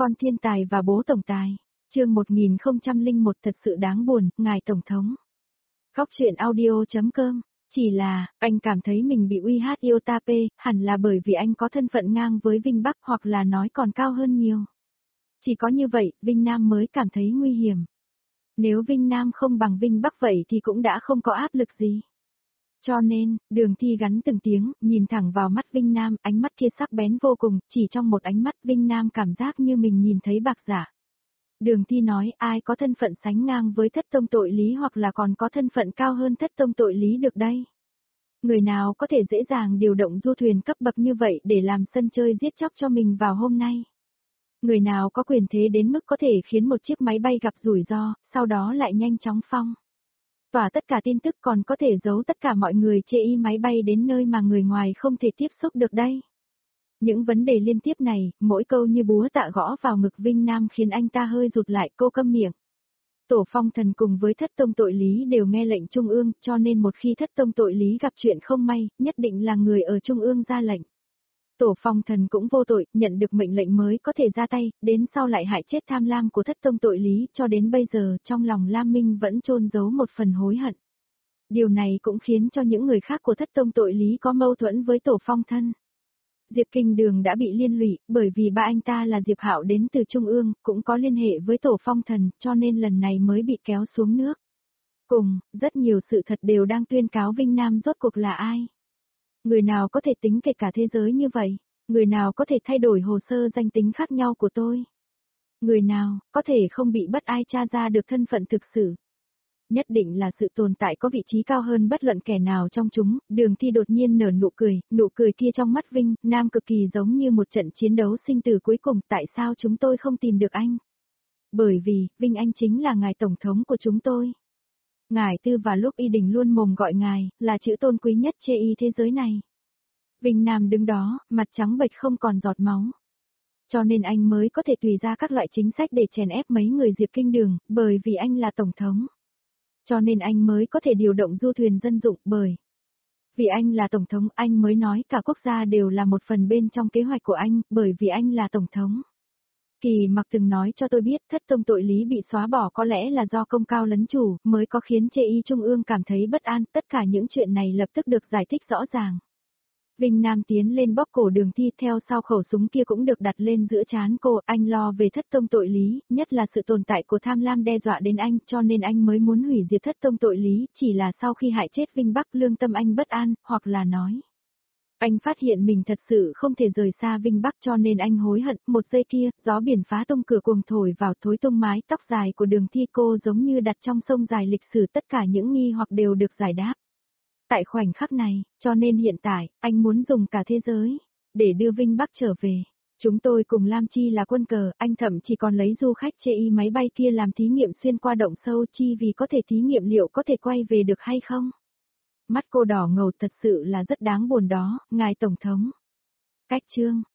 Con thiên tài và bố tổng tài. Chương 1001 thật sự đáng buồn, ngài tổng thống. Góc truyện audio.com. Chỉ là, anh cảm thấy mình bị uy hát yêu ta p, hẳn là bởi vì anh có thân phận ngang với Vinh Bắc hoặc là nói còn cao hơn nhiều. Chỉ có như vậy, Vinh Nam mới cảm thấy nguy hiểm. Nếu Vinh Nam không bằng Vinh Bắc vậy thì cũng đã không có áp lực gì. Cho nên, Đường Thi gắn từng tiếng, nhìn thẳng vào mắt Vinh Nam, ánh mắt kia sắc bén vô cùng, chỉ trong một ánh mắt Vinh Nam cảm giác như mình nhìn thấy bạc giả. Đường Thi nói, ai có thân phận sánh ngang với thất tông tội lý hoặc là còn có thân phận cao hơn thất tông tội lý được đây? Người nào có thể dễ dàng điều động du thuyền cấp bậc như vậy để làm sân chơi giết chóc cho mình vào hôm nay? Người nào có quyền thế đến mức có thể khiến một chiếc máy bay gặp rủi ro, sau đó lại nhanh chóng phong tỏa tất cả tin tức còn có thể giấu tất cả mọi người chê y máy bay đến nơi mà người ngoài không thể tiếp xúc được đây? Những vấn đề liên tiếp này, mỗi câu như búa tạ gõ vào ngực Vinh Nam khiến anh ta hơi rụt lại, cô câm miệng. Tổ Phong Thần cùng với thất tông tội lý đều nghe lệnh Trung ương, cho nên một khi thất tông tội lý gặp chuyện không may, nhất định là người ở Trung ương ra lệnh. Tổ Phong Thần cũng vô tội, nhận được mệnh lệnh mới có thể ra tay, đến sau lại hại chết tham lam của thất tông tội lý, cho đến bây giờ trong lòng Lam Minh vẫn chôn giấu một phần hối hận. Điều này cũng khiến cho những người khác của thất tông tội lý có mâu thuẫn với Tổ Phong Thần. Diệp Kinh Đường đã bị liên lụy, bởi vì ba anh ta là Diệp Hạo đến từ Trung ương, cũng có liên hệ với Tổ Phong Thần, cho nên lần này mới bị kéo xuống nước. Cùng, rất nhiều sự thật đều đang tuyên cáo Vinh Nam rốt cuộc là ai. Người nào có thể tính kể cả thế giới như vậy? Người nào có thể thay đổi hồ sơ danh tính khác nhau của tôi? Người nào có thể không bị bất ai tra ra được thân phận thực sự? Nhất định là sự tồn tại có vị trí cao hơn bất luận kẻ nào trong chúng. Đường Thi đột nhiên nở nụ cười kia trong mắt Vinh Nam cực kỳ giống như một trận chiến đấu sinh tử cuối cùng. Tại sao chúng tôi không tìm được anh? Bởi vì, Vinh anh chính là ngài tổng thống của chúng tôi. Ngài Tư và lúc y đình luôn mồm gọi ngài, là chữ tôn quý nhất chê y thế giới này. Vinh Nam đứng đó, mặt trắng bệch không còn giọt máu. Cho nên anh mới có thể tùy ra các loại chính sách để chèn ép mấy người Diệp Kinh Đường, bởi vì anh là tổng thống. Cho nên anh mới có thể điều động du thuyền dân dụng, bởi vì anh là tổng thống, anh mới nói cả quốc gia đều là một phần bên trong kế hoạch của anh, bởi vì anh là tổng thống. Kỳ Mặc từng nói cho tôi biết thất tông tội lý bị xóa bỏ có lẽ là do công cao lấn chủ, mới có khiến chê y Trung ương cảm thấy bất an, tất cả những chuyện này lập tức được giải thích rõ ràng. Vinh Nam tiến lên bóp cổ Đường Thi, theo sau khẩu súng kia cũng được đặt lên giữa trán cô, anh lo về thất tông tội lý, nhất là sự tồn tại của tham lam đe dọa đến anh, cho nên anh mới muốn hủy diệt thất tông tội lý, chỉ là sau khi hại chết Vinh Bắc lương tâm anh bất an, hoặc là nói. Anh phát hiện mình thật sự không thể rời xa Vinh Bắc cho nên anh hối hận, một giây kia, gió biển phá tung cửa cuồng thổi vào thối tung mái tóc dài của Đường Thi, cô giống như đặt trong sông dài lịch sử, tất cả những nghi hoặc đều được giải đáp. Tại khoảnh khắc này, cho nên hiện tại, anh muốn dùng cả thế giới, để đưa Vinh Bắc trở về. Chúng tôi cùng Lam Chi là quân cờ, anh thậm chỉ còn lấy du khách chê y máy bay kia làm thí nghiệm xuyên qua động sâu chi vì có thể thí nghiệm liệu có thể quay về được hay không. Mắt cô đỏ ngầu, thật sự là rất đáng buồn đó, ngài tổng thống. Cách chương.